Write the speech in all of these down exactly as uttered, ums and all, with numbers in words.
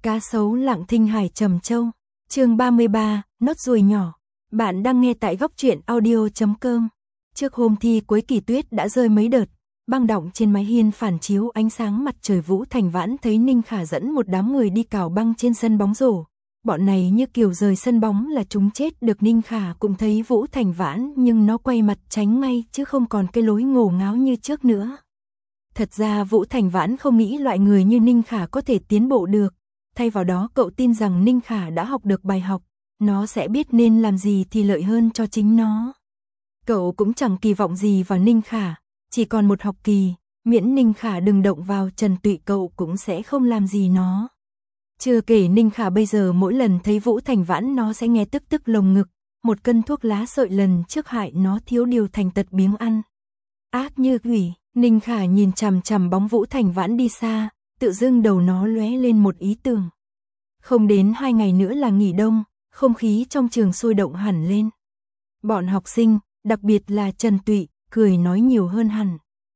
Cá sấu lặng thinh hải trầm châu. Chương ba mươi ba, nốt ruồi nhỏ. Bạn đang nghe tại góc truyện audio chấm com. Trước hôm thi cuối kỳ tuyết đã rơi mấy đợt, băng đọng trên mái hiên phản chiếu ánh sáng mặt trời. Vũ Thành Vãn thấy Ninh Khả dẫn một đám người đi cào băng trên sân bóng rổ. Bọn này như kiểu rời sân bóng là chúng chết được. Ninh Khả cũng thấy Vũ Thành Vãn nhưng nó quay mặt tránh ngay chứ không còn cái lối ngổ ngáo như trước nữa. Thật ra Vũ Thành Vãn không nghĩ loại người như Ninh Khả có thể tiến bộ được. Thay vào đó cậu tin rằng Ninh Khả đã học được bài học, nó sẽ biết nên làm gì thì lợi hơn cho chính nó. Cậu cũng chẳng kỳ vọng gì vào Ninh Khả, chỉ còn một học kỳ, miễn Ninh Khả đừng động vào Trần Tụy cậu cũng sẽ không làm gì nó. Chưa kể Ninh Khả bây giờ mỗi lần thấy Vũ Thành Vãn nó sẽ nghe tức tức lồng ngực, một cân thuốc lá sợi lần trước hại nó thiếu điều thành tật biếng ăn. Ác như quỷ, Ninh Khả nhìn chằm chằm bóng Vũ Thành Vãn đi xa, tự dưng đầu nó lóe lên một ý tưởng. Không đến hai ngày nữa là nghỉ đông, không khí trong trường sôi động hẳn lên. Bọn học sinh, đặc biệt là Trần Tụy, cười nói nhiều hơn hẳn.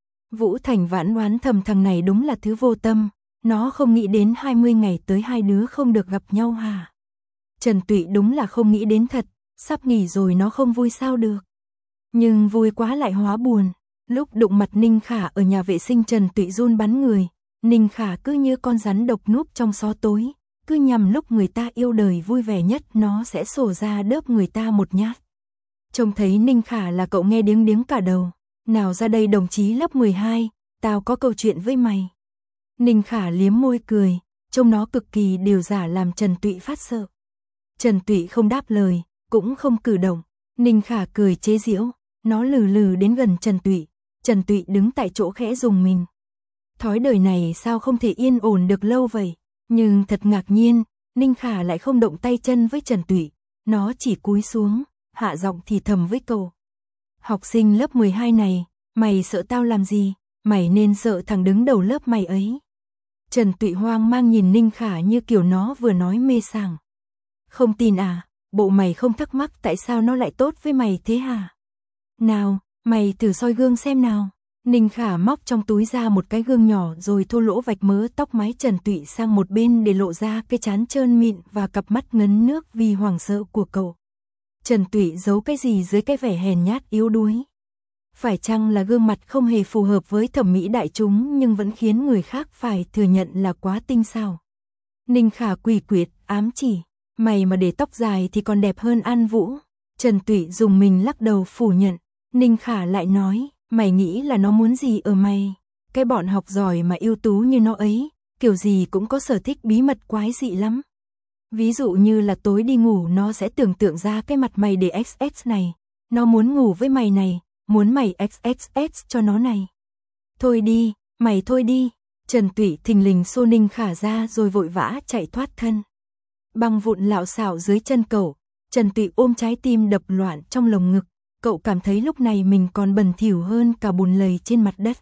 Vũ Thành Vãn oán thầm thằng này đúng là thứ vô tâm, nó không nghĩ đến hai mươi ngày tới hai đứa không được gặp nhau hả? Trần Tụy đúng là không nghĩ đến thật, sắp nghỉ rồi nó không vui sao được. Nhưng vui quá lại hóa buồn, lúc đụng mặt Ninh Khả ở nhà vệ sinh Trần Tụy run bắn người. Ninh Khả cứ như con rắn độc núp trong xó tối, cứ nhằm lúc người ta yêu đời vui vẻ nhất nó sẽ sổ ra đớp người ta một nhát. Trông thấy Ninh Khả là cậu nghe điếng điếng cả đầu. Nào ra đây đồng chí lớp mười hai, tao có câu chuyện với mày. Ninh Khả liếm môi cười, trông nó cực kỳ điều giả làm Trần Tụy phát sợ. Trần Tụy không đáp lời, cũng không cử động. Ninh Khả cười chế giễu, nó lừ lừ đến gần Trần Tụy. Trần Tụy đứng tại chỗ khẽ rùng mình. Thói đời này sao không thể yên ổn được lâu vậy? Nhưng thật ngạc nhiên, Ninh Khả lại không động tay chân với Trần Tụy. Nó chỉ cúi xuống, hạ giọng thì thầm với cậu. Học sinh lớp mười hai này, mày sợ tao làm gì? Mày nên sợ thằng đứng đầu lớp mày ấy. Trần Tụy hoang mang nhìn Ninh Khả như kiểu nó vừa nói mê sảng. Không tin à? Bộ mày không thắc mắc tại sao nó lại tốt với mày thế hả? Nào, mày thử soi gương xem nào. Ninh Khả móc trong túi ra một cái gương nhỏ rồi thô lỗ vạch mớ tóc mái Trần Tụy sang một bên để lộ ra cái trán trơn mịn và cặp mắt ngấn nước vì hoảng sợ của cậu. Trần Tụy giấu cái gì dưới cái vẻ hèn nhát yếu đuối? Phải chăng là gương mặt không hề phù hợp với thẩm mỹ đại chúng nhưng vẫn khiến người khác phải thừa nhận là quá tinh xảo? Ninh Khả quỳ quyệt, ám chỉ, mày mà để tóc dài thì còn đẹp hơn An Vũ. Trần Tụy dùng mình lắc đầu phủ nhận. Ninh Khả lại nói, mày nghĩ là nó muốn gì ở mày? Cái bọn học giỏi mà ưu tú như nó ấy, kiểu gì cũng có sở thích bí mật quái dị lắm. Ví dụ như là tối đi ngủ nó sẽ tưởng tượng ra cái mặt mày để ích ích này. Nó muốn ngủ với mày này, muốn mày ích ích ích cho nó này. Thôi đi, mày thôi đi. Trần Tụy thình lình xô Ninh Khả ra rồi vội vã chạy thoát thân. Băng vụn lạo xạo dưới chân cậu, Trần Tụy ôm trái tim đập loạn trong lồng ngực. Cậu cảm thấy lúc này mình còn bẩn thỉu hơn cả bùn lầy trên mặt đất.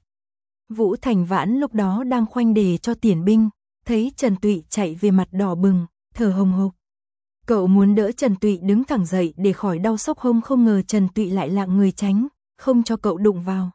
Vũ Thành Vãn lúc đó đang khoanh đề cho tiền binh, thấy Trần Tụy chạy về mặt đỏ bừng, thở hồng hộc. Cậu muốn đỡ Trần Tụy đứng thẳng dậy để khỏi đau sốc hông, không ngờ Trần Tụy lại lạng người tránh, không cho cậu đụng vào.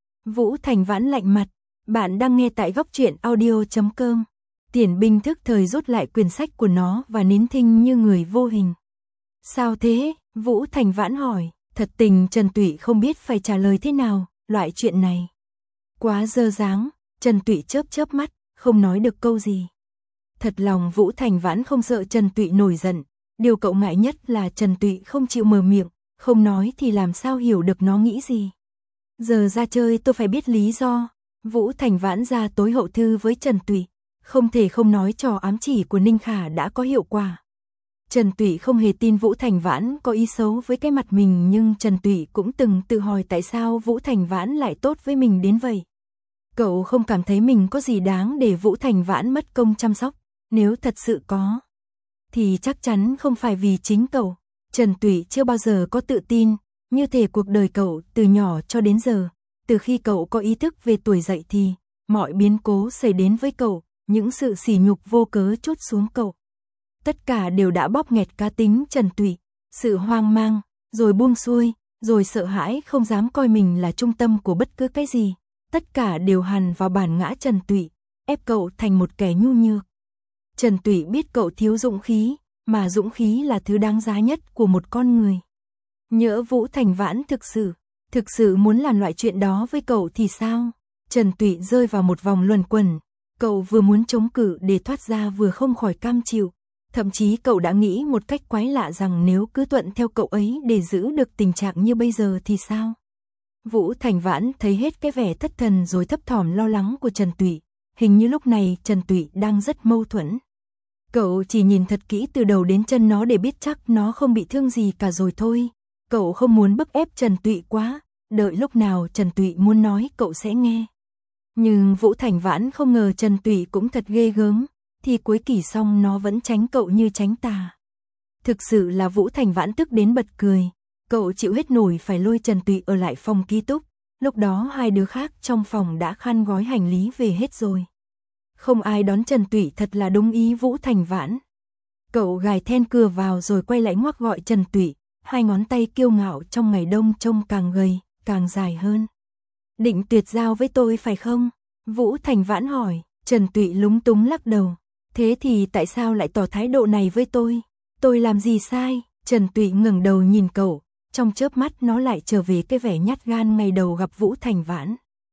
Vũ Thành Vãn lạnh mặt, bạn đang nghe tại góc truyện audio chấm com. Tiền binh thức thời rút lại quyển sách của nó và nín thinh như người vô hình. Sao thế? Vũ Thành Vãn hỏi. Thật tình Trần Tụy không biết phải trả lời thế nào, loại chuyện này. Quá dơ dáng, Trần Tụy chớp chớp mắt, không nói được câu gì. Thật lòng Vũ Thành Vãn không sợ Trần Tụy nổi giận, điều cậu ngại nhất là Trần Tụy không chịu mở miệng, không nói thì làm sao hiểu được nó nghĩ gì. Giờ ra chơi tôi phải biết lý do. Vũ Thành Vãn ra tối hậu thư với Trần Tụy, không thể không nói trò ám chỉ của Ninh Khả đã có hiệu quả. Trần Tụy không hề tin Vũ Thành Vãn có ý xấu với cái mặt mình, nhưng Trần Tụy cũng từng tự hỏi tại sao Vũ Thành Vãn lại tốt với mình đến vậy. Cậu không cảm thấy mình có gì đáng để Vũ Thành Vãn mất công chăm sóc, nếu thật sự có, thì chắc chắn không phải vì chính cậu. Trần Tụy chưa bao giờ có tự tin, như thể cuộc đời cậu từ nhỏ cho đến giờ, từ khi cậu có ý thức về tuổi dậy thì, mọi biến cố xảy đến với cậu, những sự sỉ nhục vô cớ trút xuống cậu. Tất cả đều đã bóp nghẹt cá tính Trần Tụy, sự hoang mang, rồi buông xuôi, rồi sợ hãi không dám coi mình là trung tâm của bất cứ cái gì. Tất cả đều hằn vào bản ngã Trần Tụy, ép cậu thành một kẻ nhu nhược. Trần Tụy biết cậu thiếu dũng khí, mà dũng khí là thứ đáng giá nhất của một con người. Nhỡ Vũ Thành Vãn thực sự, thực sự muốn làm loại chuyện đó với cậu thì sao? Trần Tụy rơi vào một vòng luẩn quẩn, cậu vừa muốn chống cự để thoát ra vừa không khỏi cam chịu. Thậm chí cậu đã nghĩ một cách quái lạ rằng nếu cứ thuận theo cậu ấy để giữ được tình trạng như bây giờ thì sao? Vũ Thành Vãn thấy hết cái vẻ thất thần rồi thấp thỏm lo lắng của Trần Tụy. Hình như lúc này Trần Tụy đang rất mâu thuẫn. Cậu chỉ nhìn thật kỹ từ đầu đến chân nó để biết chắc nó không bị thương gì cả rồi thôi. Cậu không muốn bức ép Trần Tụy quá, đợi lúc nào Trần Tụy muốn nói cậu sẽ nghe. Nhưng Vũ Thành Vãn không ngờ Trần Tụy cũng thật ghê gớm, thì cuối kỳ xong nó vẫn tránh cậu như tránh tà. Thực sự là Vũ Thành Vãn tức đến bật cười, cậu chịu hết nổi phải lôi Trần Tụy ở lại phòng ký túc, lúc đó hai đứa khác trong phòng đã khăn gói hành lý về hết rồi. Không ai đón Trần Tụy thật là đúng ý Vũ Thành Vãn. Cậu gài then cửa vào rồi quay lại ngoắc gọi Trần Tụy, hai ngón tay kiêu ngạo trong ngày đông trông càng gầy, càng dài hơn. Định tuyệt giao với tôi phải không? Vũ Thành Vãn hỏi. Trần Tụy lúng túng lắc đầu. Thế thì tại sao lại tỏ thái độ này với tôi? Tôi làm gì sai? Trần Tụy ngẩng đầu nhìn cậu, trong chớp mắt nó lại trở về cái vẻ nhát gan ngày đầu gặp Vũ Thành Vãn.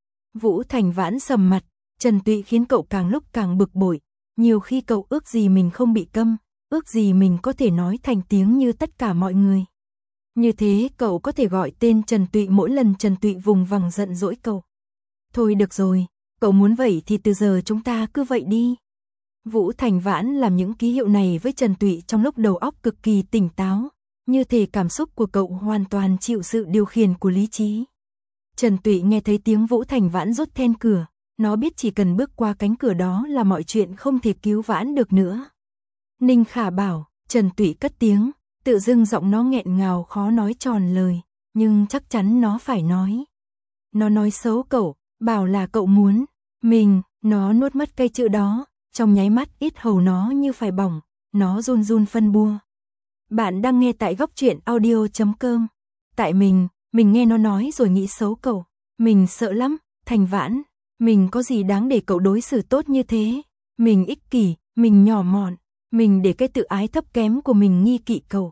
Vũ Thành Vãn sầm mặt, Trần Tụy khiến cậu càng lúc càng bực bội. Nhiều khi cậu ước gì mình không bị câm, ước gì mình có thể nói thành tiếng như tất cả mọi người. Như thế cậu có thể gọi tên Trần Tụy mỗi lần Trần Tụy vùng vằng giận dỗi cậu. Thôi được rồi, cậu muốn vậy thì từ giờ chúng ta cứ vậy đi. Vũ Thành Vãn làm những ký hiệu này với Trần Tụy trong lúc đầu óc cực kỳ tỉnh táo, như thể cảm xúc của cậu hoàn toàn chịu sự điều khiển của lý trí. Trần Tụy nghe thấy tiếng Vũ Thành Vãn rút then cửa, nó biết chỉ cần bước qua cánh cửa đó là mọi chuyện không thể cứu vãn được nữa. Ninh Khả bảo, Trần Tụy cất tiếng, tự dưng giọng nó nghẹn ngào khó nói tròn lời, nhưng chắc chắn nó phải nói. Nó nói xấu cậu, bảo là cậu muốn, mình, nó nuốt mất cây chữ đó, trong nháy mắt ít hầu nó như phải bỏng, nó run run phân bua. Bạn đang nghe tại góc truyện audio chấm com. Tại mình, mình nghe nó nói rồi nghĩ xấu cậu, mình sợ lắm, Thành Vãn, mình có gì đáng để cậu đối xử tốt như thế, mình ích kỷ, mình nhỏ mọn, mình để cái tự ái thấp kém của mình nghi kỵ cậu.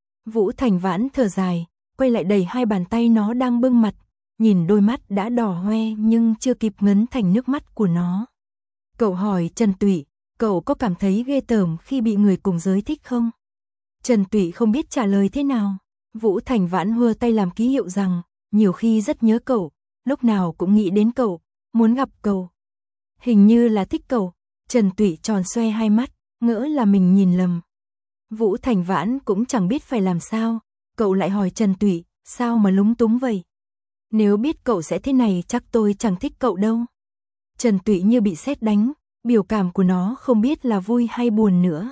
Vũ Thành Vãn thở dài, quay lại đẩy hai bàn tay nó đang bưng mặt, nhìn đôi mắt đã đỏ hoe nhưng chưa kịp ngấn thành nước mắt của nó. Cậu hỏi Trần Tụy, cậu có cảm thấy ghê tởm khi bị người cùng giới thích không? Trần Tụy không biết trả lời thế nào. Vũ Thành Vãn hưa tay làm ký hiệu rằng, nhiều khi rất nhớ cậu, lúc nào cũng nghĩ đến cậu, muốn gặp cậu. Hình như là thích cậu. Trần Tụy tròn xoe hai mắt, ngỡ là mình nhìn lầm. Vũ Thành Vãn cũng chẳng biết phải làm sao, cậu lại hỏi Trần Tụy, sao mà lúng túng vậy? Nếu biết cậu sẽ thế này chắc tôi chẳng thích cậu đâu. Trần Tụy như bị sét đánh, biểu cảm của nó không biết là vui hay buồn nữa.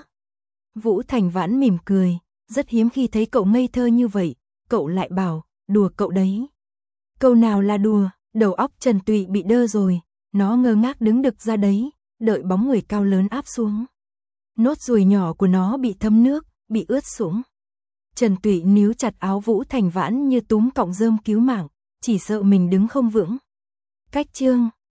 Vũ Thành Vãn mỉm cười, rất hiếm khi thấy cậu ngây thơ như vậy, cậu lại bảo, đùa cậu đấy. Câu nào là đùa, đầu óc Trần Tụy bị đơ rồi, nó ngơ ngác đứng đực ra đấy, đợi bóng người cao lớn áp xuống. Nốt ruồi nhỏ của nó bị thấm nước, bị ướt sũng. Trần Tụy níu chặt áo Vũ Thành Vãn như túm cọng rơm cứu mạng, chỉ sợ mình đứng không vững. Cách chương